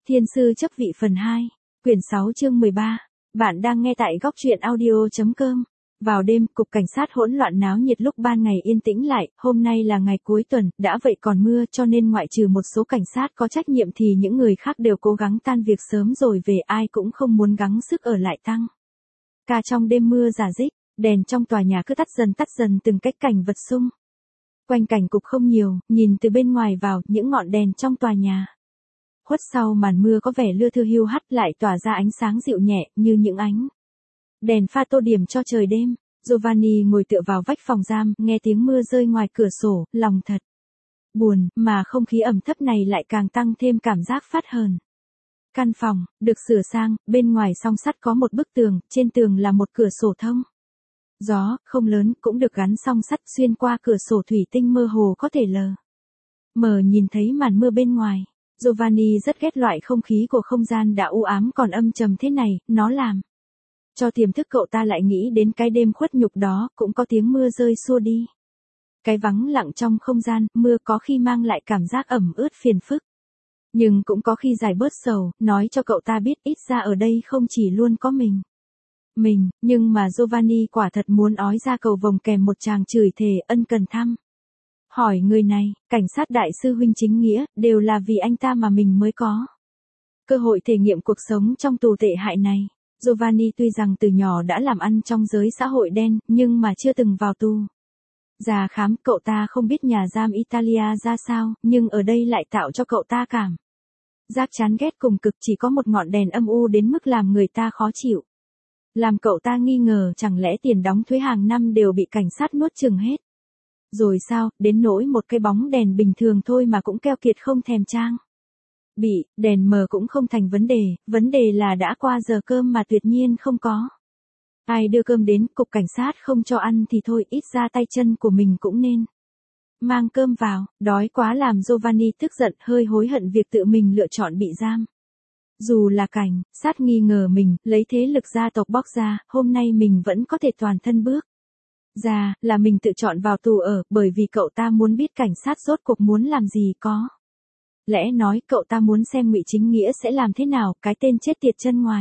Thiên sư chấp vị phần 2, quyển 6 chương 13. Bạn đang nghe tại góc truyện audio.com. Vào đêm, cục cảnh sát hỗn loạn náo nhiệt lúc ban ngày yên tĩnh lại, hôm nay là ngày cuối tuần, đã vậy còn mưa cho nên ngoại trừ một số cảnh sát có trách nhiệm thì những người khác đều cố gắng tan việc sớm rồi về, ai cũng không muốn gắng sức ở lại tăng ca trong đêm mưa rả rích, đèn trong tòa nhà cứ tắt dần từng cách cảnh vật xung quanh cảnh cục không nhiều, nhìn từ bên ngoài vào, những ngọn đèn trong tòa nhà khuất sau màn mưa có vẻ lưa thưa hiu hắt lại tỏa ra ánh sáng dịu nhẹ như những ánh đèn pha tô điểm cho trời đêm. Giovanni ngồi tựa vào vách phòng giam, nghe tiếng mưa rơi ngoài cửa sổ, lòng thật buồn, mà không khí ẩm thấp này lại càng tăng thêm cảm giác phát hờn. Căn phòng được sửa sang, bên ngoài song sắt có một bức tường, trên tường là một cửa sổ thông gió, không lớn, cũng được gắn song sắt, xuyên qua cửa sổ thủy tinh mơ hồ có thể lờ mờ nhìn thấy màn mưa bên ngoài. Giovanni rất ghét loại không khí của không gian đã u ám còn âm trầm thế này, nó làm cho tiềm thức cậu ta lại nghĩ đến cái đêm khuất nhục đó, cũng có tiếng mưa rơi xua đi cái vắng lặng trong không gian. Mưa có khi mang lại cảm giác ẩm ướt phiền phức, nhưng cũng có khi giải bớt sầu, nói cho cậu ta biết ít ra ở đây không chỉ luôn có mình, nhưng mà Giovanni quả thật muốn ói ra cầu vồng kèm một tràng chửi thề ân cần thăm hỏi người này, cảnh sát đại sư huynh chính nghĩa, đều là vì anh ta mà mình mới có cơ hội thể nghiệm cuộc sống trong tù tệ hại này. Giovanni tuy rằng từ nhỏ đã làm ăn trong giới xã hội đen, nhưng mà chưa từng vào tù già khám. Cậu ta không biết nhà giam Italia ra sao, nhưng ở đây lại tạo cho cậu ta cảm giác chán ghét cùng cực, chỉ có một ngọn đèn âm u đến mức làm người ta khó chịu, làm cậu ta nghi ngờ chẳng lẽ tiền đóng thuế hàng năm đều bị cảnh sát nuốt chửng hết rồi sao, đến nỗi một cái bóng đèn bình thường thôi mà cũng keo kiệt không thèm trang bị. Đèn mờ cũng không thành vấn đề là đã qua giờ cơm mà tuyệt nhiên không có ai đưa cơm đến. Cục cảnh sát không cho ăn thì thôi, ít ra tay chân của mình cũng nên mang cơm vào. Đói quá làm Giovanni tức giận, hơi hối hận việc tự mình lựa chọn bị giam. Dù là cảnh sát nghi ngờ mình lấy thế lực gia tộc bóc ra, hôm nay mình vẫn có thể toàn thân bước ra, là mình tự chọn vào tù ở, bởi vì cậu ta muốn biết cảnh sát rốt cuộc muốn làm gì. Có lẽ nói cậu ta muốn xem Ngụy Chính Nghĩa sẽ làm thế nào, cái tên chết tiệt chân ngoài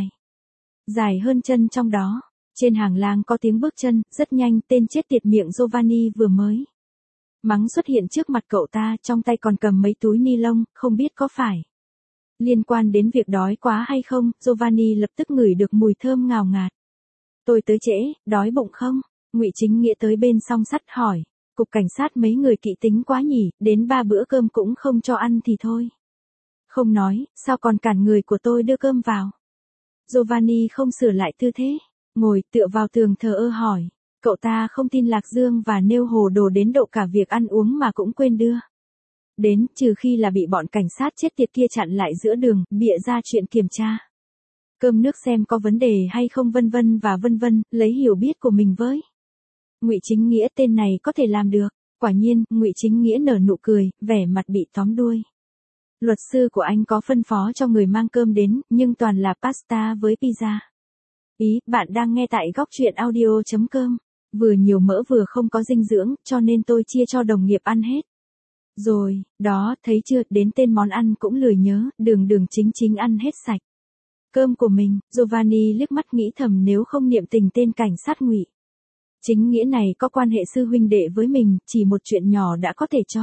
dài hơn chân trong đó. Trên hàng lang có tiếng bước chân, rất nhanh, tên chết tiệt miệng Giovanni vừa mới mắng xuất hiện trước mặt cậu ta, trong tay còn cầm mấy túi ni lông, không biết có phải liên quan đến việc đói quá hay không. Giovanni lập tức ngửi được mùi thơm ngào ngạt. Tôi tới trễ, đói bụng không? Ngụy Chính Nghĩa tới bên song sắt hỏi. Cục cảnh sát mấy người kỵ tính quá nhỉ, đến 3 bữa cơm cũng không cho ăn thì thôi không nói, sao còn cản người của tôi đưa cơm vào? Giovanni không sửa lại tư thế, ngồi tựa vào tường thờ ơ hỏi. Cậu ta không tin Lạc Dương và nêu hồ đồ đến độ cả việc ăn uống mà cũng quên đưa đến, trừ khi là bị bọn cảnh sát chết tiệt kia chặn lại giữa đường, bịa ra chuyện kiểm tra cơm nước xem có vấn đề hay không vân vân, lấy hiểu biết của mình với Ngụy Chính Nghĩa. Tên này có thể làm được. Quả nhiên, Ngụy Chính Nghĩa nở nụ cười, vẻ mặt bị tóm đuôi. Luật sư của anh có phân phó cho người mang cơm đến, nhưng toàn là pasta với pizza. Ý, bạn đang nghe tại góc truyện audio.com. Vừa nhiều mỡ vừa không có dinh dưỡng, cho nên tôi chia cho đồng nghiệp ăn hết rồi, đó, thấy chưa, đến tên món ăn cũng lười nhớ, đường chính ăn hết sạch cơm của mình. Giovanni liếc mắt nghĩ thầm, nếu không niệm tình tên cảnh sát Ngụy Chính Nghĩa này có quan hệ sư huynh đệ với mình, chỉ một chuyện nhỏ đã có thể cho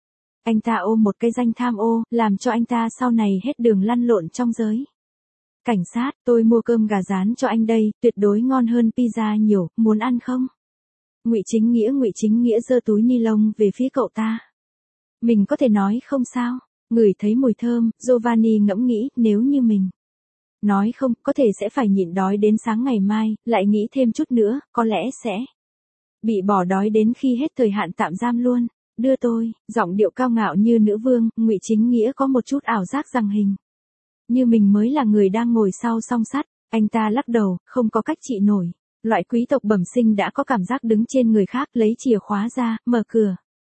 anh ta ôm một cái danh tham ô, làm cho anh ta sau này hết đường lăn lộn trong giới cảnh sát. Tôi mua cơm gà rán cho anh đây, tuyệt đối ngon hơn pizza nhiều, muốn ăn không? Ngụy Chính Nghĩa giơ túi ni lông về phía cậu ta. Mình có thể nói không sao? Ngửi thấy mùi thơm, Giovanni ngẫm nghĩ, nếu như mình nói không, có thể sẽ phải nhịn đói đến sáng ngày mai, lại nghĩ thêm chút nữa, có lẽ sẽ bị bỏ đói đến khi hết thời hạn tạm giam luôn. Đưa tôi, giọng điệu cao ngạo như nữ vương. Ngụy Chính Nghĩa có một chút ảo giác rằng hình như mình mới là người đang ngồi sau song sắt. Anh ta lắc đầu, không có cách trị nổi. Loại quý tộc bẩm sinh đã có cảm giác đứng trên người khác, lấy chìa khóa ra, mở cửa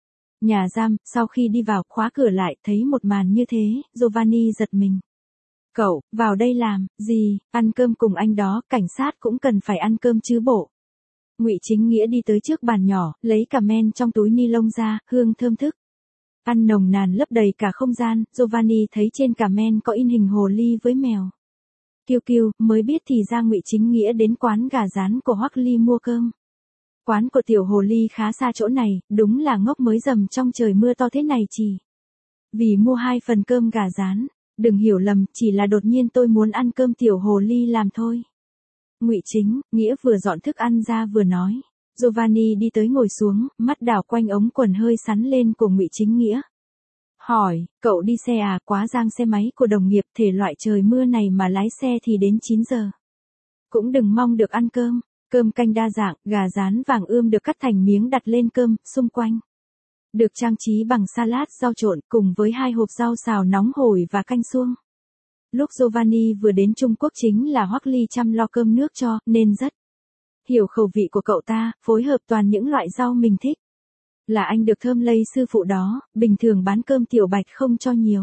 nhà giam. Sau khi đi vào, khóa cửa lại, thấy một màn như thế, Giovanni giật mình. Cậu, vào đây làm gì? Ăn cơm cùng anh đó, cảnh sát cũng cần phải ăn cơm chứ bộ. Ngụy Chính Nghĩa đi tới trước bàn nhỏ, lấy cả men trong túi ni lông ra, hương thơm thức Ăn nồng nàn lấp đầy cả không gian, Giovanni thấy trên cả men có in hình hồ ly với mèo. Kiêu kiêu, mới biết thì ra Ngụy Chính Nghĩa đến quán gà rán của Hoắc Ly mua cơm. Quán của tiểu hồ ly khá xa chỗ này, đúng là ngốc mới dầm trong trời mưa to thế này chỉ. Vì mua 2 phần cơm gà rán, đừng hiểu lầm, chỉ là đột nhiên tôi muốn ăn cơm tiểu hồ ly làm thôi. Ngụy Chính Nghĩa vừa dọn thức ăn ra vừa nói. Giovanni đi tới ngồi xuống, mắt đảo quanh ống quần hơi sắn lên của Ngụy Chính Nghĩa. Hỏi, cậu đi xe à? Quá giang xe máy của đồng nghiệp, thể loại trời mưa này mà lái xe thì đến 9 giờ. Cũng đừng mong được ăn cơm. Cơm canh đa dạng, gà rán vàng ươm được cắt thành miếng đặt lên cơm, xung quanh được trang trí bằng salad rau trộn cùng với 2 hộp rau xào nóng hổi và canh suông. Lúc Giovanni vừa đến Trung Quốc chính là Hoắc Ly chăm lo cơm nước cho, nên rất hiểu khẩu vị của cậu ta, phối hợp toàn những loại rau mình thích. Là anh được thơm lây sư phụ đó, bình thường bán cơm tiểu bạch không cho nhiều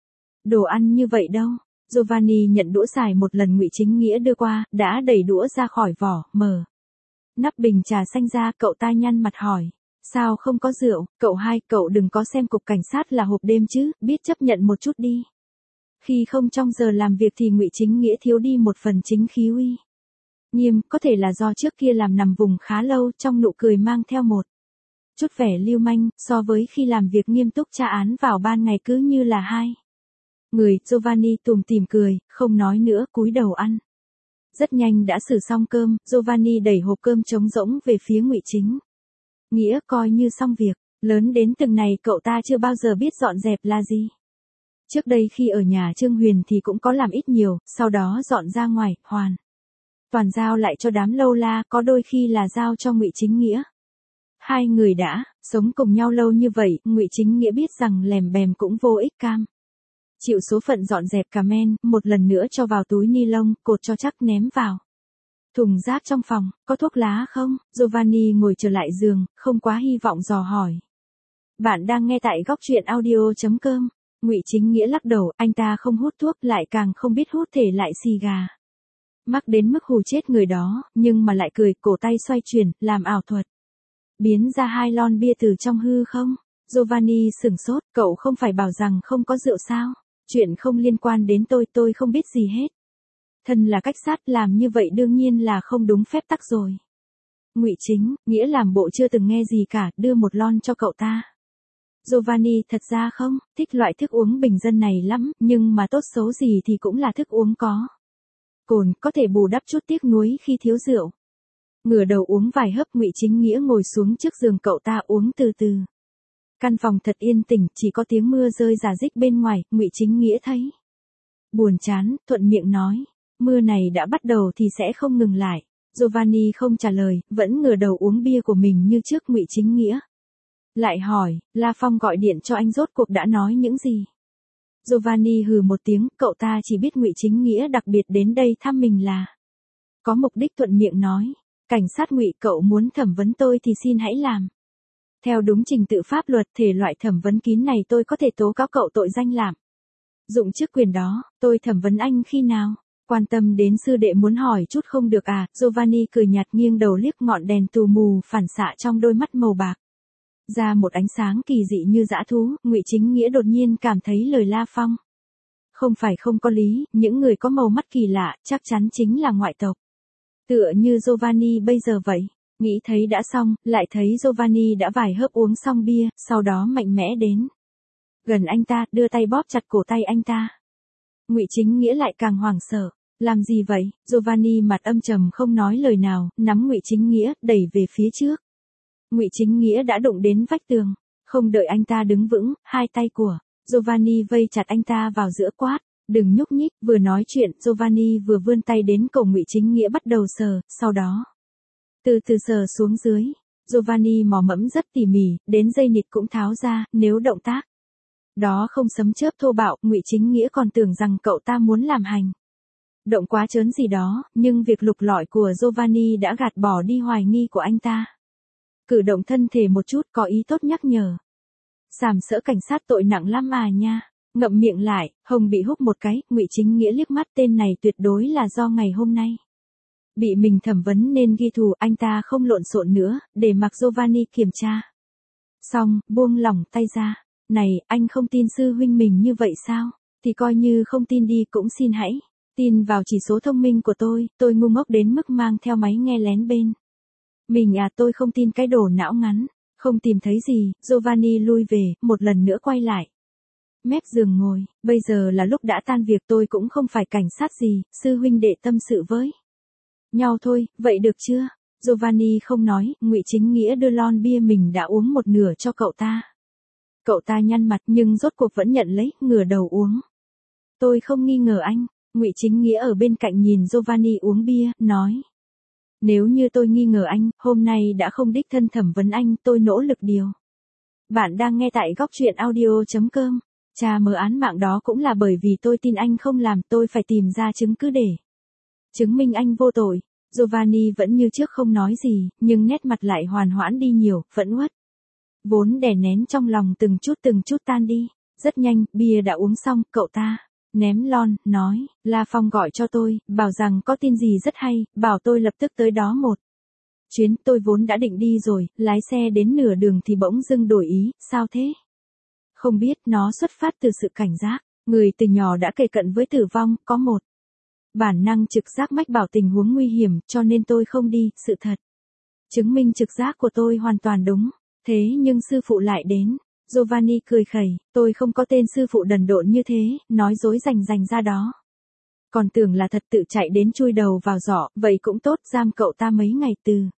đồ ăn như vậy đâu. Giovanni nhận đũa xài một lần Ngụy Chính Nghĩa đưa qua, đã đẩy đũa ra khỏi vỏ, mở nắp bình trà xanh ra, cậu ta nhăn mặt hỏi. Sao không có rượu? Cậu hai, cậu đừng có xem cục cảnh sát là hộp đêm chứ, biết chấp nhận một chút đi. Khi không trong giờ làm việc thì Ngụy Chính Nghĩa thiếu đi một phần chính khí uy nghiêm, có thể là do trước kia làm nằm vùng khá lâu, trong nụ cười mang theo một chút vẻ lưu manh, so với khi làm việc nghiêm túc tra án vào ban ngày cứ như là hai người. Giovanni tủm tỉm cười, không nói nữa, cúi đầu ăn. Rất nhanh đã xử xong cơm, Giovanni đẩy hộp cơm trống rỗng về phía Ngụy Chính Nghĩa, coi như xong việc. Lớn đến từng này cậu ta chưa bao giờ biết dọn dẹp là gì. Trước đây khi ở nhà Trương Huyền thì cũng có làm ít nhiều, sau đó dọn ra ngoài, hoàn toàn giao lại cho đám lâu la, có đôi khi là giao cho Ngụy Chính Nghĩa. Hai người đã sống cùng nhau lâu như vậy, Ngụy Chính Nghĩa biết rằng lèm bèm cũng vô ích, cam chịu số phận dọn dẹp cả men, một lần nữa cho vào túi ni lông, cột cho chắc, ném vào thùng rác trong phòng. Có thuốc lá không? Giovanni ngồi trở lại giường, không quá hy vọng dò hỏi. Bạn đang nghe tại góc truyện audio.com. Ngụy Chính Nghĩa lắc đầu, anh ta không hút thuốc, lại càng không biết hút thể loại xì gà. Mắc đến mức hù chết người đó, nhưng mà lại cười, cổ tay xoay chuyển, làm ảo thuật. Biến ra 2 lon bia từ trong hư không? Giovanni sửng sốt, cậu không phải bảo rằng không có rượu sao? Chuyện không liên quan đến tôi không biết gì hết. Thân là cách sát, làm như vậy đương nhiên là không đúng phép tắc rồi. Ngụy Chính Nghĩa làm bộ chưa từng nghe gì cả, đưa một lon cho cậu ta. Giovanni thật ra không thích loại thức uống bình dân này lắm, nhưng mà tốt xấu gì thì cũng là thức uống có cồn, có thể bù đắp chút tiếc nuối khi thiếu rượu. Ngửa đầu uống vài hớp, Ngụy Chính Nghĩa ngồi xuống trước giường cậu ta uống từ từ. Căn phòng thật yên tĩnh, chỉ có tiếng mưa rơi rả rích bên ngoài. Ngụy Chính Nghĩa thấy buồn chán, thuận miệng nói, mưa này đã bắt đầu thì sẽ không ngừng lại. Giovanni không trả lời, vẫn ngửa đầu uống bia của mình như trước. Ngụy Chính Nghĩa lại hỏi, La Phong gọi điện cho anh rốt cuộc đã nói những gì? Giovanni hừ một tiếng, cậu ta chỉ biết Ngụy Chính Nghĩa đặc biệt đến đây thăm mình là có mục đích, thuận miệng nói, cảnh sát Ngụy, cậu muốn thẩm vấn tôi thì xin hãy làm theo đúng trình tự pháp luật, thể loại thẩm vấn kín này tôi có thể tố cáo cậu tội danh lạm dụng chức quyền đó. Tôi thẩm vấn anh khi nào? Quan tâm đến sư đệ muốn hỏi chút không được à? Giovanni cười nhạt, nghiêng đầu liếc ngọn đèn tù mù phản xạ trong đôi mắt màu bạc ra một ánh sáng kỳ dị như dã thú. Ngụy Chính Nghĩa đột nhiên cảm thấy lời La Phong không phải không có lý, những người có màu mắt kỳ lạ chắc chắn chính là ngoại tộc. Tựa như Giovanni bây giờ vậy. Nghĩ thấy đã xong, lại thấy Giovanni đã vài hớp uống xong bia, sau đó mạnh mẽ đến gần anh ta, đưa tay bóp chặt cổ tay anh ta. Ngụy Chính Nghĩa lại càng hoảng sợ. Làm gì vậy? Giovanni mặt âm trầm không nói lời nào, nắm Ngụy Chính Nghĩa, đẩy về phía trước. Ngụy Chính Nghĩa đã đụng đến vách tường. Không đợi anh ta đứng vững, hai tay của Giovanni vây chặt anh ta vào giữa, quát, đừng nhúc nhích. Vừa nói chuyện, Giovanni vừa vươn tay đến cổ Ngụy Chính Nghĩa bắt đầu sờ, sau đó từ từ sờ xuống dưới. Giovanni mò mẫm rất tỉ mỉ, đến dây nịt cũng tháo ra. Nếu động tác đó không sấm chớp thô bạo, Ngụy Chính Nghĩa còn tưởng rằng cậu ta muốn làm hành động quá trớn gì đó, nhưng việc lục lọi của Giovanni đã gạt bỏ đi hoài nghi của anh ta. Cử động thân thể một chút, có ý tốt nhắc nhở. Sàm sỡ cảnh sát tội nặng lắm à nha. Ngậm miệng lại, hồng bị húc một cái. Ngụy Chính Nghĩa liếc mắt, tên này tuyệt đối là do ngày hôm nay bị mình thẩm vấn nên ghi thù. Anh ta không lộn xộn nữa, để mặc Giovanni kiểm tra xong, buông lỏng tay ra. Này, anh không tin sư huynh mình như vậy sao? Thì coi như không tin đi cũng xin hãy tin vào chỉ số thông minh của tôi ngu ngốc đến mức mang theo máy nghe lén bên. Mình à, tôi không tin cái đồ não ngắn. Không tìm thấy gì, Giovanni lui về, một lần nữa quay lại. Mép giường ngồi, bây giờ là lúc đã tan việc, tôi cũng không phải cảnh sát gì, sư huynh đệ tâm sự với nhau thôi, vậy được chưa? Giovanni không nói, Ngụy Chính Nghĩa đưa lon bia mình đã uống một nửa cho cậu ta. Cậu ta nhăn mặt nhưng rốt cuộc vẫn nhận lấy, ngửa đầu uống. Tôi không nghi ngờ anh, Ngụy Chính Nghĩa ở bên cạnh nhìn Giovanni uống bia, nói. Nếu như tôi nghi ngờ anh, hôm nay đã không đích thân thẩm vấn anh, tôi nỗ lực điều. Bạn đang nghe tại góc truyện audio.com. Cha mở án mạng đó cũng là bởi vì tôi tin anh không làm, tôi phải tìm ra chứng cứ để chứng minh anh vô tội. Giovanni vẫn như trước không nói gì, nhưng nét mặt lại hoàn hoãn đi nhiều, phẫn uất. Vốn đè nén trong lòng từng chút tan đi. Rất nhanh, bia đã uống xong, cậu ta ném lon, nói, La Phong gọi cho tôi, bảo rằng có tin gì rất hay, bảo tôi lập tức tới đó một chuyến. Tôi vốn đã định đi rồi, lái xe đến nửa đường thì bỗng dưng đổi ý, sao thế? Không biết, nó xuất phát từ sự cảnh giác. Người từ nhỏ đã kề cận với tử vong, có một bản năng trực giác mách bảo tình huống nguy hiểm, cho nên tôi không đi, sự thật chứng minh trực giác của tôi hoàn toàn đúng. Thế nhưng sư phụ lại đến. Giovanni cười khẩy, tôi không có tên sư phụ đần độn như thế, nói dối rành ra đó. Còn tưởng là thật, tự chạy đến chui đầu vào giỏ, vậy cũng tốt, giam cậu ta mấy ngày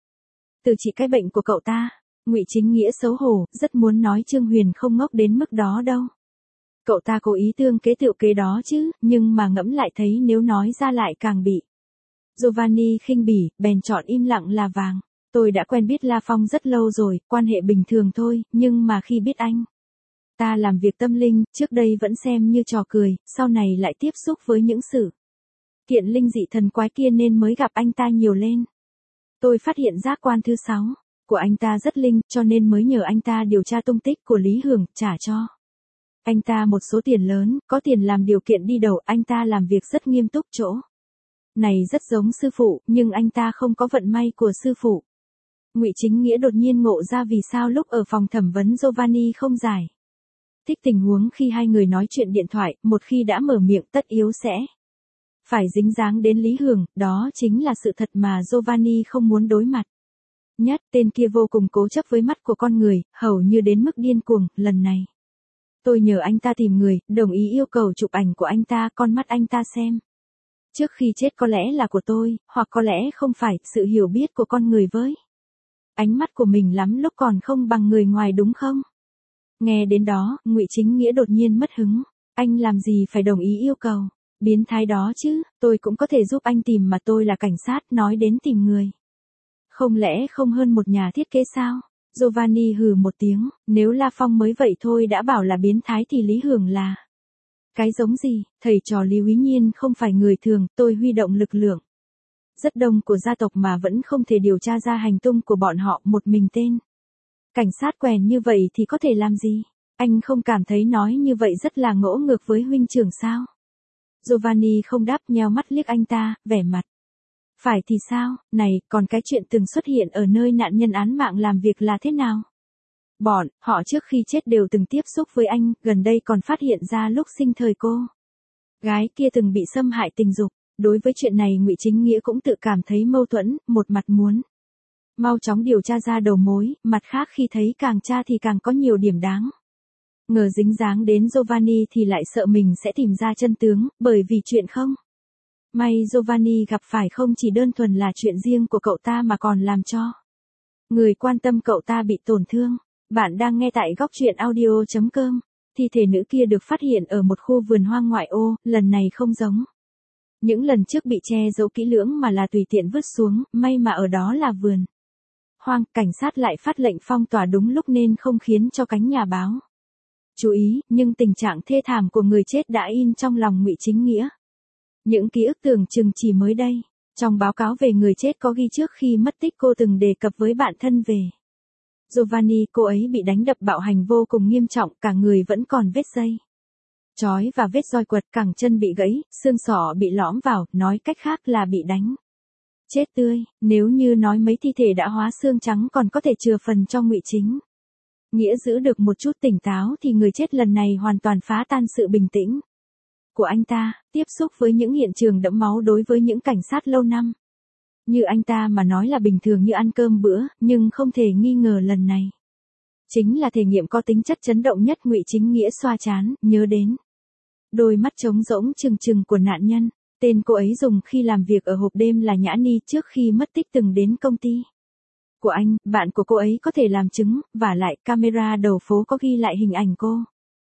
từ trị cái bệnh của cậu ta. Ngụy Chính Nghĩa xấu hổ, rất muốn nói Trương Huyền không ngốc đến mức đó đâu. Cậu ta cố ý tương kế tựu kế đó chứ, nhưng mà ngẫm lại thấy nếu nói ra lại càng bị Giovanni khinh bỉ, bèn chọn im lặng là vàng. Tôi đã quen biết La Phong rất lâu rồi, quan hệ bình thường thôi, nhưng mà khi biết anh ta làm việc tâm linh, trước đây vẫn xem như trò cười, sau này lại tiếp xúc với những sự kiện linh dị thần quái kia nên mới gặp anh ta nhiều lên. Tôi phát hiện giác quan thứ 6 của anh ta rất linh, cho nên mới nhờ anh ta điều tra tung tích của Lý Hưởng, trả cho anh ta một số tiền lớn, có tiền làm điều kiện đi đầu. Anh ta làm việc rất nghiêm túc, chỗ này rất giống sư phụ, nhưng anh ta không có vận may của sư phụ. Ngụy Chính Nghĩa đột nhiên ngộ ra vì sao lúc ở phòng thẩm vấn Giovanni không giải thích tình huống khi hai người nói chuyện điện thoại, một khi đã mở miệng tất yếu sẽ phải dính dáng đến Lý Hưởng, đó chính là sự thật mà Giovanni không muốn đối mặt. Nhất, tên kia vô cùng cố chấp với mắt của con người, hầu như đến mức điên cuồng. Lần này tôi nhờ anh ta tìm người, đồng ý yêu cầu chụp ảnh của anh ta, con mắt anh ta xem trước khi chết có lẽ là của tôi, hoặc có lẽ không phải. Sự hiểu biết của con người với ánh mắt của mình lắm lúc còn không bằng người ngoài, đúng không? Nghe đến đó, Ngụy Chính Nghĩa đột nhiên mất hứng. Anh làm gì phải đồng ý yêu cầu biến thái đó chứ? Tôi cũng có thể giúp anh tìm mà, tôi là cảnh sát, nói đến tìm người. Không lẽ không hơn một nhà thiết kế sao? Giovanni hừ một tiếng, nếu La Phong mới vậy thôi đã bảo là biến thái thì Lý Hưởng là cái giống gì? Thầy trò Lý Úy Nhiên không phải người thường, tôi huy động lực lượng rất đông của gia tộc mà vẫn không thể điều tra ra hành tung của bọn họ. Một mình tên cảnh sát quèn như vậy thì có thể làm gì? Anh không cảm thấy nói như vậy rất là ngỗ ngược với huynh trưởng sao? Giovanni không đáp, nheo mắt liếc anh ta, vẻ mặt phải thì sao? Này, còn cái chuyện từng xuất hiện ở nơi nạn nhân án mạng làm việc là thế nào? Bọn họ trước khi chết đều từng tiếp xúc với anh, gần đây còn phát hiện ra lúc sinh thời cô gái kia từng bị xâm hại tình dục. Đối với chuyện này Ngụy Chính Nghĩa cũng tự cảm thấy mâu thuẫn, một mặt muốn mau chóng điều tra ra đầu mối, mặt khác khi thấy càng tra thì càng có nhiều điểm đáng ngờ dính dáng đến Giovanni thì lại sợ mình sẽ tìm ra chân tướng, bởi vì chuyện không may Giovanni gặp phải không chỉ đơn thuần là chuyện riêng của cậu ta mà còn làm cho người quan tâm cậu ta bị tổn thương. Bạn đang nghe tại góc truyện audio.com. Thi thể nữ kia được phát hiện ở một khu vườn hoang ngoại ô, lần này không giống những lần trước bị che giấu kỹ lưỡng mà là tùy tiện vứt xuống, may mà ở đó là vườn hoang. Cảnh sát lại phát lệnh phong tỏa đúng lúc nên không khiến cho cánh nhà báo chú ý, nhưng tình trạng thê thảm của người chết đã in trong lòng Ngụy Chính Nghĩa. Những ký ức tưởng chừng chỉ mới đây, trong báo cáo về người chết có ghi trước khi mất tích cô từng đề cập với bạn thân về Giovanni. Cô ấy bị đánh đập bạo hành vô cùng nghiêm trọng, cả người vẫn còn vết dây chói và vết roi quật, cẳng chân bị gãy, xương sọ bị lõm vào, nói cách khác là bị đánh chết tươi. Nếu như nói mấy thi thể đã hóa xương trắng còn có thể chừa phần cho Ngụy Chính Nghĩa giữ được một chút tỉnh táo thì người chết lần này hoàn toàn phá tan sự bình tĩnh của anh ta, tiếp xúc với những hiện trường đẫm máu đối với những cảnh sát lâu năm. Như anh ta mà nói là bình thường như ăn cơm bữa, nhưng không thể nghi ngờ lần này chính là thể nghiệm có tính chất chấn động nhất. Ngụy Chính Nghĩa xoa trán, nhớ đến đôi mắt trống rỗng trừng trừng của nạn nhân. Tên cô ấy dùng khi làm việc ở hộp đêm là Nhã Ni, trước khi mất tích từng đến công ty của anh, bạn của cô ấy có thể làm chứng, vả lại camera đầu phố có ghi lại hình ảnh cô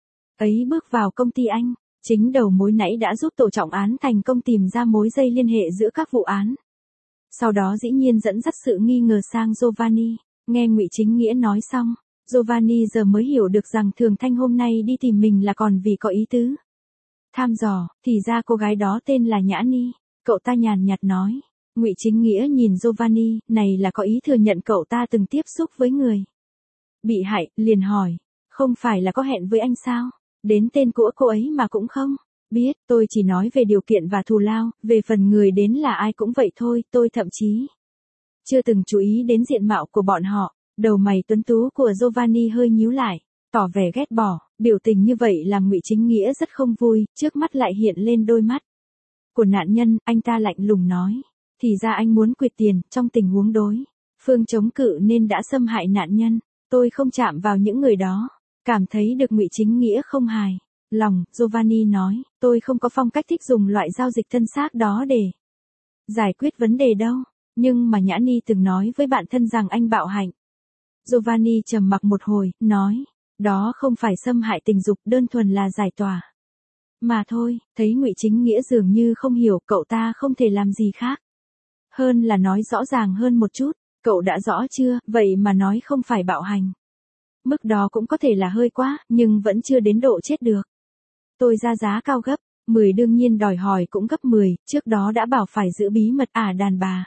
ấy bước vào công ty anh. Chính đầu mối nãy đã giúp tổ trọng án thành công tìm ra mối dây liên hệ giữa các vụ án. Sau đó dĩ nhiên dẫn dắt sự nghi ngờ sang Giovanni. Nghe Ngụy Chính Nghĩa nói xong, Giovanni giờ mới hiểu được rằng Thường Thanh hôm nay đi tìm mình là còn vì có ý tứ thăm dò, thì ra cô gái đó tên là Nhã Ni. Cậu ta nhàn nhạt nói. Ngụy Chính Nghĩa nhìn Giovanni, này là có ý thừa nhận cậu ta từng tiếp xúc với người bị hại, liền hỏi, không phải là có hẹn với anh sao? Đến tên của cô ấy mà cũng không biết, tôi chỉ nói về điều kiện và thù lao, về phần người đến là ai cũng vậy thôi, tôi thậm chí chưa từng chú ý đến diện mạo của bọn họ. Đầu mày tuấn tú của Giovanni hơi nhíu lại, tỏ vẻ ghét bỏ. Biểu tình như vậy làm Ngụy Chính Nghĩa rất không vui, trước mắt lại hiện lên đôi mắt của nạn nhân. Anh ta lạnh lùng nói, thì ra anh muốn quyệt tiền. Trong tình huống đối phương chống cự nên đã xâm hại nạn nhân. Tôi không chạm vào những người đó. Cảm thấy được Ngụy Chính Nghĩa không hài lòng, Giovanni nói, tôi không có phong cách thích dùng loại giao dịch thân xác đó để giải quyết vấn đề đâu. Nhưng mà Nhã Ni từng nói với bạn thân rằng anh bạo hạnh. Giovanni trầm mặc một hồi, nói, đó không phải xâm hại tình dục, đơn thuần là giải tỏa mà thôi. Thấy Ngụy Chính Nghĩa dường như không hiểu, cậu ta không thể làm gì khác hơn là nói rõ ràng hơn một chút. Cậu đã rõ chưa, vậy mà nói không phải bạo hành. Mức đó cũng có thể là hơi quá, nhưng vẫn chưa đến độ chết được. Tôi ra giá cao gấp 10, đương nhiên đòi hỏi cũng gấp 10, trước đó đã bảo phải giữ bí mật. Đàn bà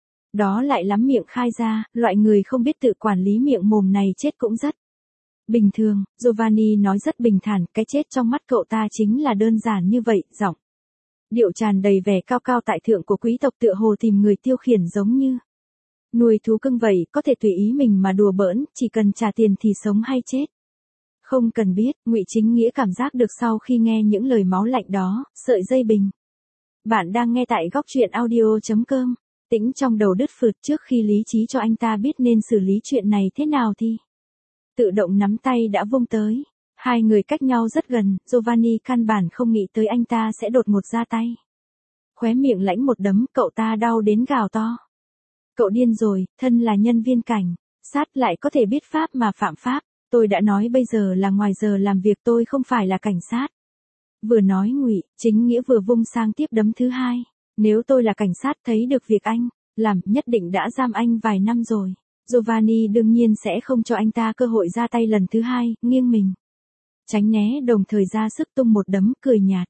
đó lại lắm miệng khai ra, loại người không biết tự quản lý miệng mồm này chết cũng rất bình thường. Giovanni nói rất bình thản, cái chết trong mắt cậu ta chính là đơn giản như vậy, giọng điệu tràn đầy vẻ cao cao tại thượng của quý tộc, tựa hồ tìm người tiêu khiển giống như nuôi thú cưng vậy, có thể tùy ý mình mà đùa bỡn, chỉ cần trả tiền thì sống hay chết không cần biết. Ngụy Chính Nghĩa cảm giác được sau khi nghe những lời máu lạnh đó, sợi dây bình. Bạn đang nghe tại góc truyện audio.com. Tĩnh trong đầu đứt phượt, trước khi lý trí cho anh ta biết nên xử lý chuyện này thế nào thì tự động nắm tay đã vung tới. Hai người cách nhau rất gần, Giovanni căn bản không nghĩ tới anh ta sẽ đột ngột ra tay. Khóe miệng lãnh một đấm, cậu ta đau đến gào to. Cậu điên rồi, thân là nhân viên cảnh sát lại có thể biết pháp mà phạm pháp. Tôi đã nói bây giờ là ngoài giờ làm việc, tôi không phải là cảnh sát. Vừa nói Ngụy Chính Nghĩa vừa vung sang tiếp đấm thứ hai. Nếu tôi là cảnh sát thấy được việc anh làm, nhất định đã giam anh vài năm rồi. Giovanni đương nhiên sẽ không cho anh ta cơ hội ra tay lần thứ hai, nghiêng mình tránh né, đồng thời ra sức tung một đấm, cười nhạt.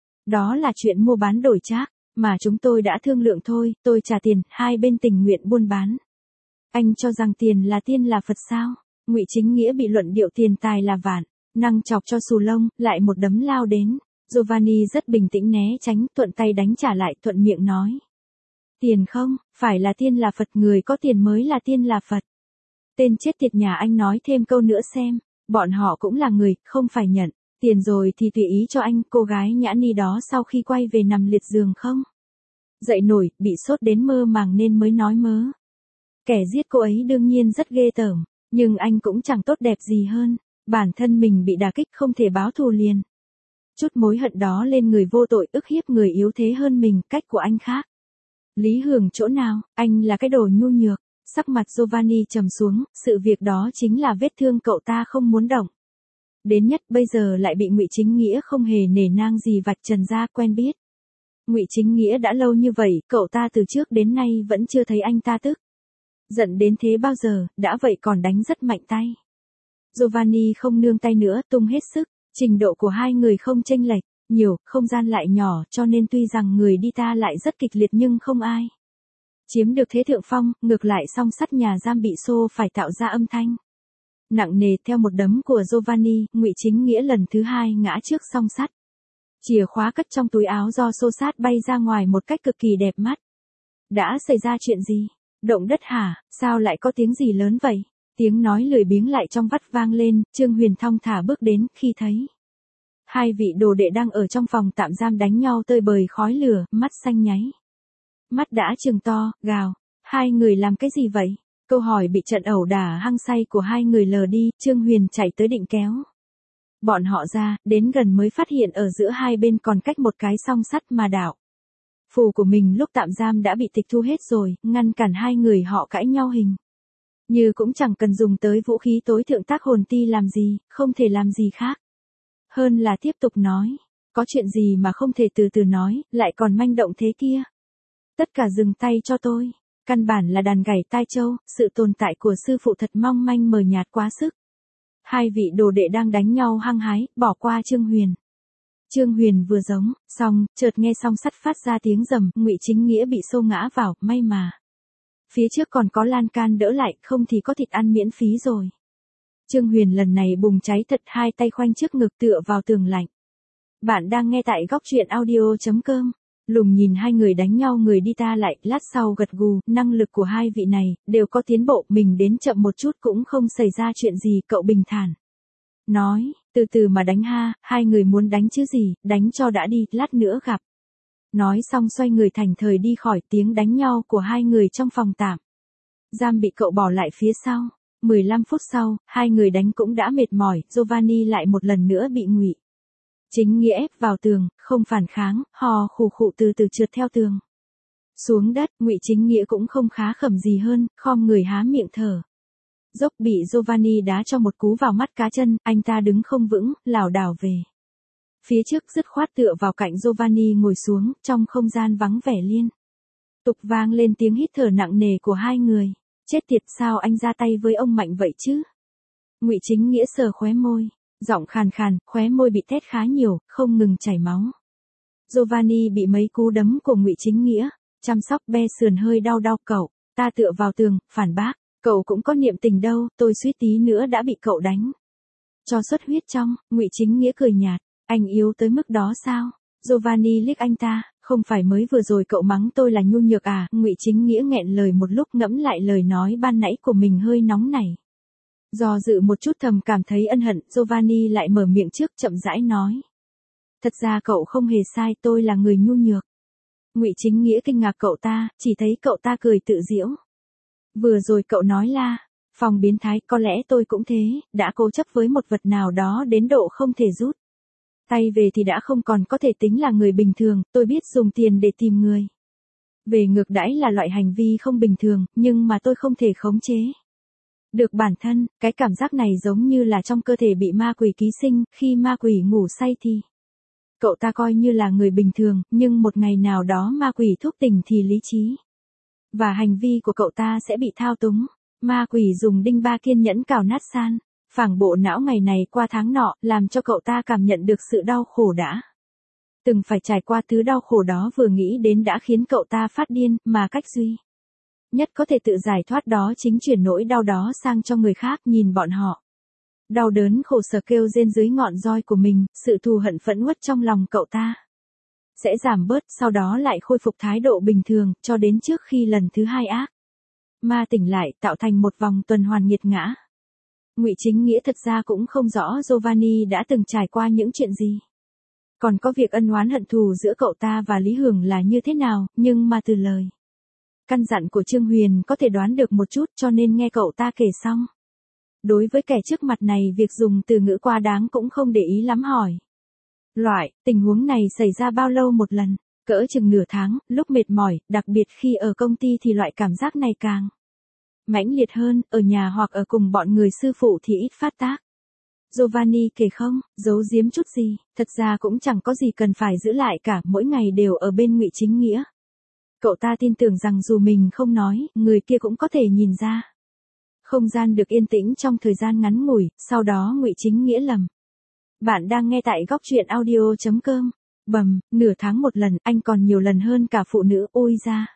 Đó là chuyện mua bán đổi trác mà chúng tôi đã thương lượng thôi, tôi trả tiền, hai bên tình nguyện buôn bán. Anh cho rằng tiền là tiên là Phật sao? Ngụy Chính Nghĩa bị luận điệu tiền tài là vạn năng chọc cho xù lông, lại một đấm lao đến. Giovanni rất bình tĩnh né tránh, thuận tay đánh trả lại, thuận miệng nói. Tiền không, phải là tiên là Phật, người có tiền mới là tiên là Phật. Tên chết tiệt nhà anh nói thêm câu nữa xem, bọn họ cũng là người, không phải nhận tiền rồi thì tùy ý cho anh. Cô gái Nhã Ni đó sau khi quay về nằm liệt giường không dậy nổi, bị sốt đến mơ màng nên mới nói mớ. Kẻ giết cô ấy đương nhiên rất ghê tởm, nhưng anh cũng chẳng tốt đẹp gì hơn. Bản thân mình bị đả kích không thể báo thù liền chút mối hận đó lên người vô tội, ức hiếp người yếu thế hơn mình, cách của anh khác. Lý Hường chỗ nào, anh là cái đồ nhu nhược. Sắc mặt Giovanni trầm xuống, sự việc đó chính là vết thương cậu ta không muốn động đến nhất, bây giờ lại bị Ngụy Chính Nghĩa không hề nể nang gì vạch trần ra. Quen biết Ngụy Chính Nghĩa đã lâu như vậy, cậu ta từ trước đến nay vẫn chưa thấy anh ta tức giận đến thế bao giờ, đã vậy còn đánh rất mạnh tay. Giovanni không nương tay nữa, tung hết sức. Trình độ của hai người không chênh lệch nhiều, không gian lại nhỏ, cho nên tuy rằng người đi ta lại rất kịch liệt nhưng không ai chiếm được thế thượng phong. Ngược lại song sắt nhà giam bị xô phải tạo ra âm thanh nặng nề. Theo một đấm của Giovanni, Ngụy Chính Nghĩa lần thứ hai ngã trước song sắt. Chìa khóa cất trong túi áo do xô sát bay ra ngoài một cách cực kỳ đẹp mắt. Đã xảy ra chuyện gì? Động đất hả? Sao lại có tiếng gì lớn vậy? Tiếng nói lười biếng lại trong vắt vang lên, Trương Huyền thong thả bước đến, khi thấy hai vị đồ đệ đang ở trong phòng tạm giam đánh nhau tơi bời khói lửa, mắt xanh nháy. Mắt đã trừng to, gào. Hai người làm cái gì vậy? Câu hỏi bị trận ẩu đả hăng say của hai người lờ đi, Trương Huyền chạy tới định kéo bọn họ ra, đến gần mới phát hiện ở giữa hai bên còn cách một cái song sắt mà đạo. Phù của mình lúc tạm giam đã bị tịch thu hết rồi, ngăn cản hai người họ cãi nhau hình. Như cũng chẳng cần dùng tới vũ khí tối thượng tác hồn ti làm gì, không thể làm gì khác. Hơn là tiếp tục nói, có chuyện gì mà không thể từ từ nói, lại còn manh động thế kia. Tất cả dừng tay cho tôi. Căn bản là đàn gảy tai trâu, sự tồn tại của sư phụ thật mong manh mờ nhạt quá sức. Hai vị đồ đệ đang đánh nhau hăng hái, bỏ qua Trương Huyền. Trương Huyền vừa giống, xong, chợt nghe song sắt phát ra tiếng rầm, Ngụy Chính Nghĩa bị xô ngã vào, may mà. Phía trước còn có lan can đỡ lại, không thì có thịt ăn miễn phí rồi. Trương Huyền lần này bùng cháy thật, hai tay khoanh trước ngực tựa vào tường lạnh. Bạn đang nghe tại góc truyện audio.com. Lùng nhìn hai người đánh nhau người đi ta lại, lát sau gật gù, năng lực của hai vị này, đều có tiến bộ, mình đến chậm một chút cũng không xảy ra chuyện gì, cậu bình thản. Nói, từ từ mà đánh ha, hai người muốn đánh chứ gì, đánh cho đã đi, lát nữa gặp. Nói xong xoay người thành thời đi khỏi, tiếng đánh nhau của hai người trong phòng tạm giam bị cậu bỏ lại phía sau. 15 phút sau, hai người đánh cũng đã mệt mỏi, Giovanni lại một lần nữa bị Ngụy Chính Nghĩa ép vào tường, không phản kháng, hò khụ khụ từ từ trượt theo tường. Xuống đất, Ngụy Chính Nghĩa cũng không khá khẩm gì hơn, khom người há miệng thở dốc, bị Giovanni đá cho một cú vào mắt cá chân, anh ta đứng không vững, lảo đảo về phía trước, dứt khoát tựa vào cạnh Giovanni ngồi xuống, trong không gian vắng vẻ liên tục vang lên tiếng hít thở nặng nề của hai người. Chết tiệt, sao anh ra tay với ông mạnh vậy chứ? Ngụy Chính Nghĩa sờ khóe môi, giọng khàn khàn, khóe môi bị tét khá nhiều, không ngừng chảy máu. Giovanni bị mấy cú đấm của Ngụy Chính Nghĩa chăm sóc be sườn hơi đau đau. Cậu, ta tựa vào tường, phản bác, cậu cũng có niệm tình đâu, tôi suýt tí nữa đã bị cậu đánh cho xuất huyết trong. Ngụy Chính Nghĩa cười nhạt, anh yếu tới mức đó sao? Giovanni liếc anh ta, không phải mới vừa rồi cậu mắng tôi là nhu nhược à? Ngụy Chính Nghĩa nghẹn lời một lúc, ngẫm lại lời nói ban nãy của mình hơi nóng nảy. Do dự một chút thầm cảm thấy ân hận, Giovanni lại mở miệng trước, chậm rãi nói. Thật ra cậu không hề sai, tôi là người nhu nhược. Ngụy Chính Nghĩa kinh ngạc cậu ta, chỉ thấy cậu ta cười tự giễu. Vừa rồi cậu nói là, phòng biến thái, có lẽ tôi cũng thế, đã cố chấp với một vật nào đó đến độ không thể rút tay về thì đã không còn có thể tính là người bình thường, tôi biết dùng tiền để tìm người về ngược đãi là loại hành vi không bình thường, nhưng mà tôi không thể khống chế được bản thân, cái cảm giác này giống như là trong cơ thể bị ma quỷ ký sinh, khi ma quỷ ngủ say thì cậu ta coi như là người bình thường, nhưng một ngày nào đó ma quỷ thức tỉnh thì lý trí và hành vi của cậu ta sẽ bị thao túng. Ma quỷ dùng đinh ba kiên nhẫn cào nát san phẳng bộ não ngày này qua tháng nọ, làm cho cậu ta cảm nhận được sự đau khổ đã từng phải trải qua. Thứ đau khổ đó vừa nghĩ đến đã khiến cậu ta phát điên, mà cách duy nhất có thể tự giải thoát đó chính chuyển nỗi đau đó sang cho người khác. Nhìn bọn họ đau đớn khổ sở kêu rên dưới ngọn roi của mình, sự thù hận phẫn uất trong lòng cậu ta sẽ giảm bớt, sau đó lại khôi phục thái độ bình thường, cho đến trước khi lần thứ hai ác ma tỉnh lại, tạo thành một vòng tuần hoàn nghiệt ngã. Ngụy Chính Nghĩa thật ra cũng không rõ Giovanni đã từng trải qua những chuyện gì, còn có việc ân oán hận thù giữa cậu ta và Lý Hưởng là như thế nào, nhưng mà từ lời căn dặn của Trương Huyền có thể đoán được một chút, cho nên nghe cậu ta kể xong. Đối với kẻ trước mặt này, việc dùng từ ngữ quá đáng cũng không để ý lắm, hỏi. Loại tình huống này xảy ra bao lâu một lần? Cỡ chừng nửa tháng, lúc mệt mỏi, đặc biệt khi ở công ty thì loại cảm giác này càng mãnh liệt hơn, ở nhà hoặc ở cùng bọn người sư phụ thì ít phát tác. Giovanni kể không, giấu giếm chút gì, thật ra cũng chẳng có gì cần phải giữ lại cả, mỗi ngày đều ở bên Ngụy Chính Nghĩa. Cậu ta tin tưởng rằng dù mình không nói, người kia cũng có thể nhìn ra. Không gian được yên tĩnh trong thời gian ngắn ngủi, sau đó Ngụy Chính Nghĩa lầm. Bạn đang nghe tại góc truyện audio.com. Bầm, nửa tháng một lần, anh còn nhiều lần hơn cả phụ nữ, ôi ra.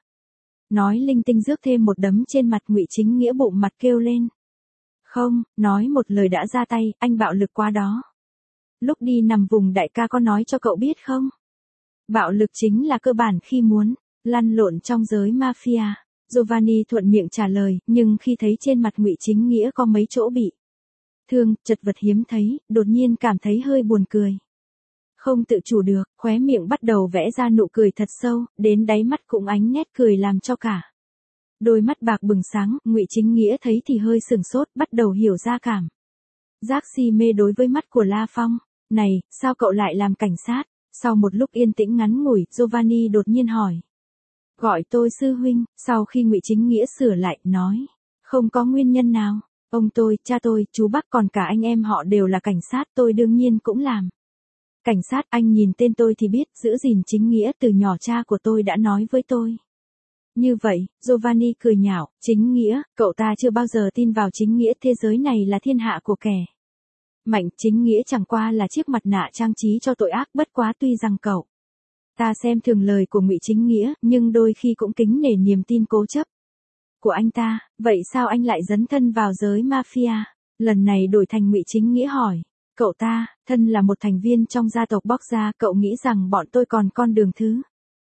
Nói linh tinh rước thêm một đấm trên mặt. Ngụy Chính Nghĩa bụng mặt kêu lên. Không, nói một lời đã ra tay, anh bạo lực quá đó. Lúc đi nằm vùng đại ca có nói cho cậu biết không? Bạo lực chính là cơ bản khi muốn lăn lộn trong giới mafia. Giovanni thuận miệng trả lời, nhưng khi thấy trên mặt Ngụy Chính Nghĩa có mấy chỗ bị thương, chật vật hiếm thấy, đột nhiên cảm thấy hơi buồn cười. Không tự chủ được, khóe miệng bắt đầu vẽ ra nụ cười thật sâu, đến đáy mắt cũng ánh nét cười làm cho cả đôi mắt bạc bừng sáng. Ngụy Chính Nghĩa thấy thì hơi sửng sốt, bắt đầu hiểu ra cảm giác si mê đối với mắt của La Phong. Này, sao cậu lại làm cảnh sát? Sau một lúc yên tĩnh ngắn ngủi, Giovanni đột nhiên hỏi. Gọi tôi sư huynh. Sau khi Ngụy Chính Nghĩa sửa lại, nói. Không có nguyên nhân nào. Ông tôi, cha tôi, chú bác còn cả anh em họ đều là cảnh sát, tôi đương nhiên cũng làm cảnh sát. Anh nhìn tên tôi thì biết, giữ gìn chính nghĩa từ nhỏ cha của tôi đã nói với tôi. Như vậy, Giovanni cười nhạo, chính nghĩa, cậu ta chưa bao giờ tin vào chính nghĩa, thế giới này là thiên hạ của kẻ mạnh, chính nghĩa chẳng qua là chiếc mặt nạ trang trí cho tội ác. Bất quá tuy rằng cậu ta xem thường lời của Ngụy Chính Nghĩa, nhưng đôi khi cũng kính nể niềm tin cố chấp của anh ta. Vậy sao anh lại dấn thân vào giới mafia? Lần này đổi thành Ngụy Chính Nghĩa hỏi. Cậu ta, thân là một thành viên trong gia tộc Bóc Ra, cậu nghĩ rằng bọn tôi còn con đường thứ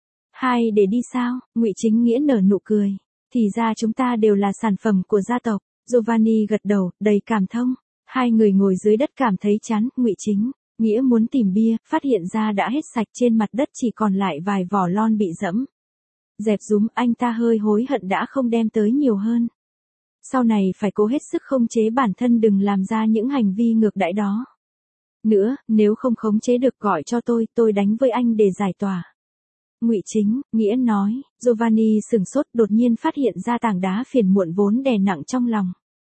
hai để đi sao? Ngụy Chính Nghĩa nở nụ cười. Thì ra chúng ta đều là sản phẩm của gia tộc. Giovanni gật đầu, đầy cảm thông. Hai người ngồi dưới đất cảm thấy chán. Ngụy Chính Nghĩa muốn tìm bia, phát hiện ra đã hết sạch, trên mặt đất chỉ còn lại vài vỏ lon bị dẫm dẹp dúm. Anh ta hơi hối hận đã không đem tới nhiều hơn. Sau này phải cố hết sức khống chế bản thân đừng làm ra những hành vi ngược đãi đó nữa, nếu không khống chế được gọi cho tôi đánh với anh để giải tỏa. Ngụy Chính Nghĩa nói. Giovanni sửng sốt, đột nhiên phát hiện ra tảng đá phiền muộn vốn đè nặng trong lòng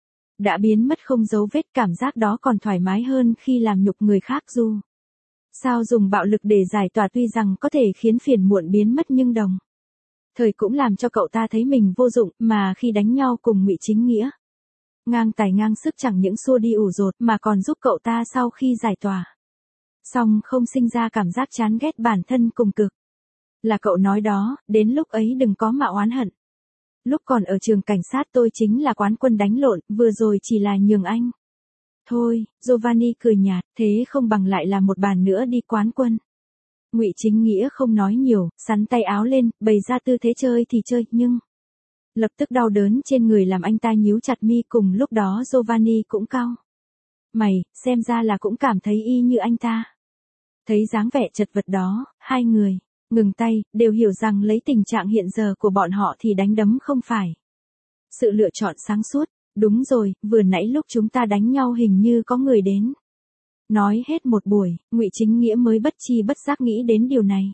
đã biến mất không dấu vết. Cảm giác đó còn thoải mái hơn khi làm nhục người khác. Dù sao dùng bạo lực để giải tỏa tuy rằng có thể khiến phiền muộn biến mất, nhưng đồng thời cũng làm cho cậu ta thấy mình vô dụng, mà khi đánh nhau cùng Ngụy Chính Nghĩa, ngang tài ngang sức, chẳng những xua đi ủ dột mà còn giúp cậu ta sau khi giải tỏa xong không sinh ra cảm giác chán ghét bản thân cùng cực. Là cậu nói đó, đến lúc ấy đừng có mà oán hận. Lúc còn ở trường cảnh sát tôi chính là quán quân đánh lộn, vừa rồi chỉ là nhường anh thôi. Giovanni cười nhạt, thế không bằng lại là một bàn nữa đi quán quân. Ngụy Chính Nghĩa không nói nhiều, sắn tay áo lên, bày ra tư thế chơi thì chơi, nhưng lập tức đau đớn trên người làm anh ta nhíu chặt mi. Cùng lúc đó Giovanni cũng cau mày, xem ra là cũng cảm thấy y như anh ta. Thấy dáng vẻ chật vật đó, hai người ngừng tay, đều hiểu rằng lấy tình trạng hiện giờ của bọn họ thì đánh đấm không phải sự lựa chọn sáng suốt. Đúng rồi, vừa nãy lúc chúng ta đánh nhau hình như có người đến. Nói hết một buổi, Ngụy Chính Nghĩa mới bất chi bất giác nghĩ đến điều này.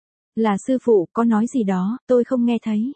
Là sư phụ có nói gì đó, tôi không nghe thấy.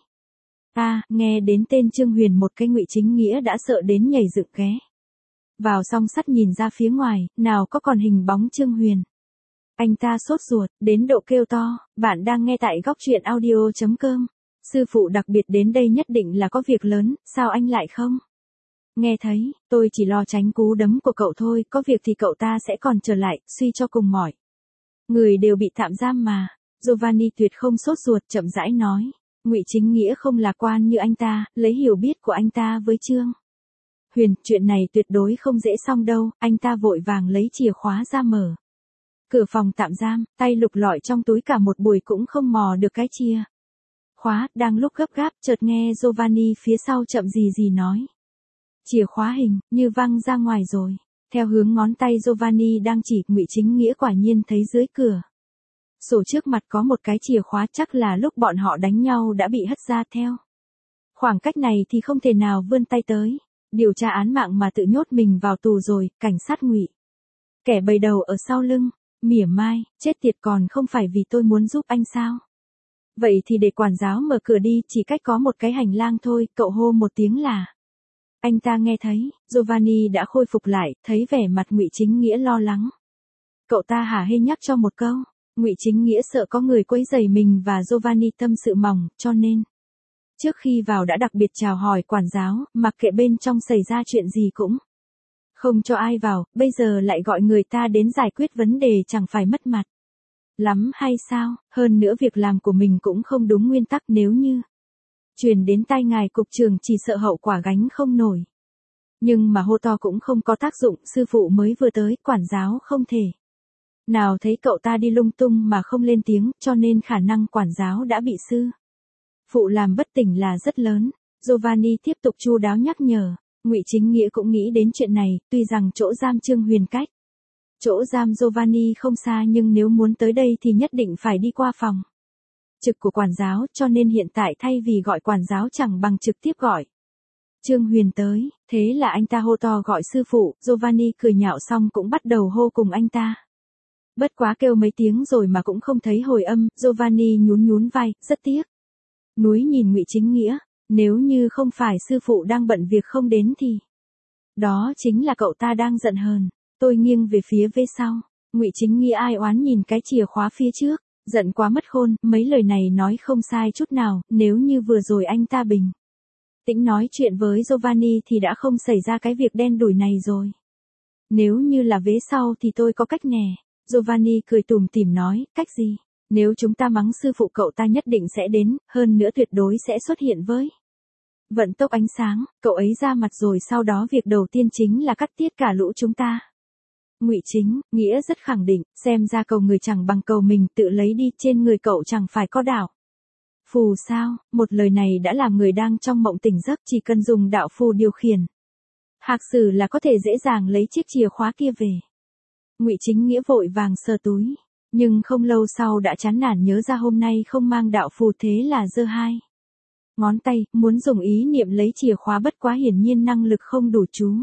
Nghe đến tên Trương Huyền một cái, Ngụy Chính Nghĩa đã sợ đến nhảy dựng ghé vào song sắt nhìn ra phía ngoài, nào có còn hình bóng Trương Huyền. Anh ta sốt ruột, đến độ kêu to. Bạn đang nghe tại góc truyện audio.com. Sư phụ đặc biệt đến đây nhất định là có việc lớn, sao anh lại không nghe thấy? Tôi chỉ lo tránh cú đấm của cậu thôi, có việc thì cậu ta sẽ còn trở lại, suy cho cùng mọi người đều bị tạm giam mà. Giovanni tuyệt không sốt ruột, chậm rãi nói. Ngụy Chính Nghĩa không lạc quan như anh ta, lấy hiểu biết của anh ta với Trương Huyền, chuyện này tuyệt đối không dễ xong đâu. Anh ta vội vàng lấy chìa khóa ra mở cửa phòng tạm giam, tay lục lọi trong túi cả một buổi cũng không mò được cái chìa khóa. Đang lúc gấp gáp, chợt nghe Giovanni phía sau chậm gì nói. Chìa khóa hình như văng ra ngoài rồi. Theo hướng ngón tay Giovanni đang chỉ, Ngụy Chính Nghĩa quả nhiên thấy dưới cửa sổ trước mặt có một cái chìa khóa, chắc là lúc bọn họ đánh nhau đã bị hất ra. Theo khoảng cách này thì không thể nào vươn tay tới điều tra án mạng mà tự nhốt mình vào tù rồi. Cảnh sát Ngụy, kẻ bầy đầu ở sau lưng mỉa mai, chết tiệt, còn không phải vì tôi muốn giúp anh sao? Vậy thì để quản giáo mở cửa đi, chỉ cách có một cái hành lang thôi. Cậu hô một tiếng là anh ta nghe thấy. Giovanni đã khôi phục lại, thấy vẻ mặt Ngụy Chính Nghĩa lo lắng. Cậu ta hả hê nhắc cho một câu. Ngụy Chính Nghĩa sợ có người quấy rầy mình và Giovanni tâm sự mỏng, cho nên trước khi vào đã đặc biệt chào hỏi quản giáo, mặc kệ bên trong xảy ra chuyện gì cũng không cho ai vào. Bây giờ lại gọi người ta đến giải quyết vấn đề, chẳng phải mất mặt lắm hay sao? Hơn nữa việc làm của mình cũng không đúng nguyên tắc, nếu như truyền đến tai ngài cục trưởng chỉ sợ hậu quả gánh không nổi. Nhưng mà hô to cũng không có tác dụng, sư phụ mới vừa tới, quản giáo không thể nào thấy cậu ta đi lung tung mà không lên tiếng, cho nên khả năng quản giáo đã bị sư Phụ làm bất tỉnh là rất lớn. Giovanni tiếp tục chu đáo nhắc nhở. Ngụy Chính Nghĩa cũng nghĩ đến chuyện này, tuy rằng chỗ giam Trương Huyền cách chỗ giam Giovanni không xa, nhưng nếu muốn tới đây thì nhất định phải đi qua phòng trực của quản giáo, cho nên hiện tại thay vì gọi quản giáo chẳng bằng trực tiếp gọi Trương Huyền tới. Thế là anh ta hô to gọi sư phụ. Giovanni cười nhạo xong cũng bắt đầu hô cùng anh ta. Bất quá kêu mấy tiếng rồi mà cũng không thấy hồi âm. Giovanni nhún nhún vai, rất tiếc. Núi nhìn Ngụy Chính Nghĩa, nếu như không phải sư phụ đang bận việc không đến thì đó chính là cậu ta đang giận hờn. Tôi nghiêng về phía sau. Ngụy Chính Nghĩa ai oán nhìn cái chìa khóa phía trước, giận quá mất khôn. Mấy lời này nói không sai chút nào. Nếu như vừa rồi anh ta bình tĩnh nói chuyện với Giovanni thì đã không xảy ra cái việc đen đủi này rồi. Nếu như là vế sau thì tôi có cách nè. Giovanni cười tủm tỉm nói, cách gì? Nếu chúng ta mắng sư phụ cậu ta nhất định sẽ đến, hơn nữa tuyệt đối sẽ xuất hiện với vận tốc ánh sáng. Cậu ấy ra mặt rồi sau đó việc đầu tiên chính là cắt tiết cả lũ chúng ta. Ngụy Chính Nghĩa rất khẳng định, xem ra cầu người chẳng bằng cầu mình, tự lấy đi, trên người cậu chẳng phải có đạo phù sao? Một lời này đã làm người đang trong mộng tỉnh giấc, chỉ cần dùng đạo phù điều khiển Hạc Sử là có thể dễ dàng lấy chiếc chìa khóa kia về. Ngụy Chính Nghĩa vội vàng sờ túi, nhưng không lâu sau đã chán nản nhớ ra hôm nay không mang đạo phù, thế là giơ hai ngón tay, muốn dùng ý niệm lấy chìa khóa, bất quá hiển nhiên năng lực không đủ. Chú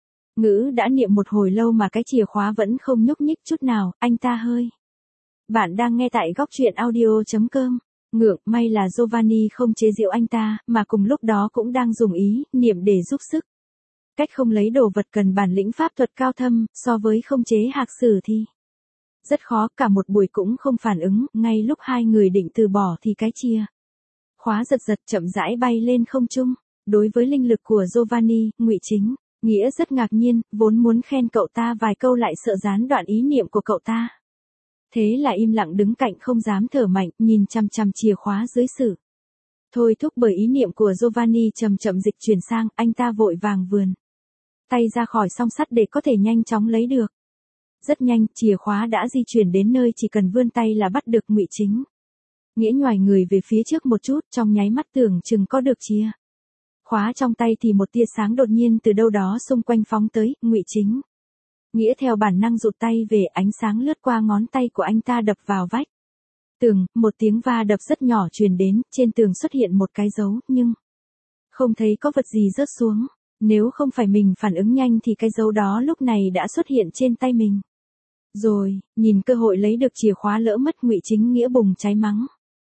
ngữ đã niệm một hồi lâu mà cái chìa khóa vẫn không nhúc nhích chút nào. Anh ta hơi. Bạn đang nghe tại góc truyện audio.com. Ngượng, may là Giovanni không chế giễu anh ta, mà cùng lúc đó cũng đang dùng ý niệm để giúp sức. Cách không lấy đồ vật cần bản lĩnh pháp thuật cao thâm, so với không chế Hạc Sử thì rất khó. Cả một buổi cũng không phản ứng. Ngay lúc hai người định từ bỏ thì cái chìa khóa giật giật chậm rãi bay lên không trung. Đối với linh lực của Giovanni, Ngụy Chính Nghĩa rất ngạc nhiên, vốn muốn khen cậu ta vài câu lại sợ gián đoạn ý niệm của cậu ta. Thế là im lặng đứng cạnh không dám thở mạnh, nhìn chằm chằm chìa khóa dưới sự thôi thúc bởi ý niệm của Giovanni chậm chậm dịch chuyển sang. Anh ta vội vàng vươn tay ra khỏi song sắt để có thể nhanh chóng lấy được. Rất nhanh, chìa khóa đã di chuyển đến nơi chỉ cần vươn tay là bắt được. Ngụy Chính Nghĩa nhoài người về phía trước một chút, trong nháy mắt tưởng chừng có được chìa khóa trong tay thì một tia sáng đột nhiên từ đâu đó xung quanh phóng tới. Ngụy Chính Nghĩa theo bản năng rụt tay về, ánh sáng lướt qua ngón tay của anh ta đập vào vách tường, một tiếng va đập rất nhỏ truyền đến, trên tường xuất hiện một cái dấu, nhưng không thấy có vật gì rớt xuống. Nếu không phải mình phản ứng nhanh thì cái dấu đó lúc này đã xuất hiện trên tay mình rồi. Nhìn cơ hội lấy được chìa khóa lỡ mất, Ngụy Chính Nghĩa bùng cháy mắng.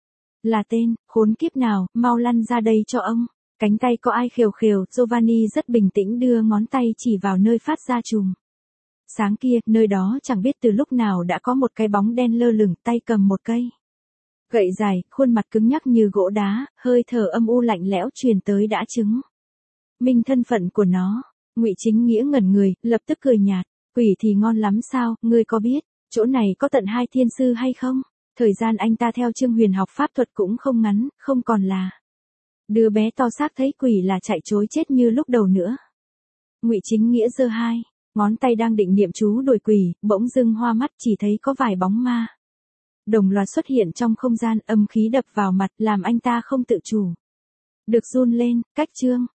Là tên khốn kiếp nào, mau lăn ra đây cho ông. Cánh tay có ai khều khều. Giovanni rất bình tĩnh đưa ngón tay chỉ vào nơi phát ra chùm sáng kia. Nơi đó chẳng biết từ lúc nào đã có một cái bóng đen lơ lửng, tay cầm một cây gậy dài, khuôn mặt cứng nhắc như gỗ đá, hơi thở âm u lạnh lẽo truyền tới đã chứng minh thân phận của nó. Ngụy Chính Nghĩa ngẩn người, lập tức cười nhạt. Quỷ thì ngon lắm sao? Ngươi có biết chỗ này có tận 2 thiên sư hay không? Thời gian anh ta theo Trương Huyền học pháp thuật cũng không ngắn, không còn là đứa bé to xác thấy quỷ là chạy trối chết như lúc đầu nữa. Ngụy Chính Nghĩa giơ hai ngón tay đang định niệm chú đuổi quỷ, bỗng dưng hoa mắt, chỉ thấy có vài bóng ma đồng loạt xuất hiện trong không gian, âm khí đập vào mặt làm anh ta không tự chủ được run lên. Cách Trương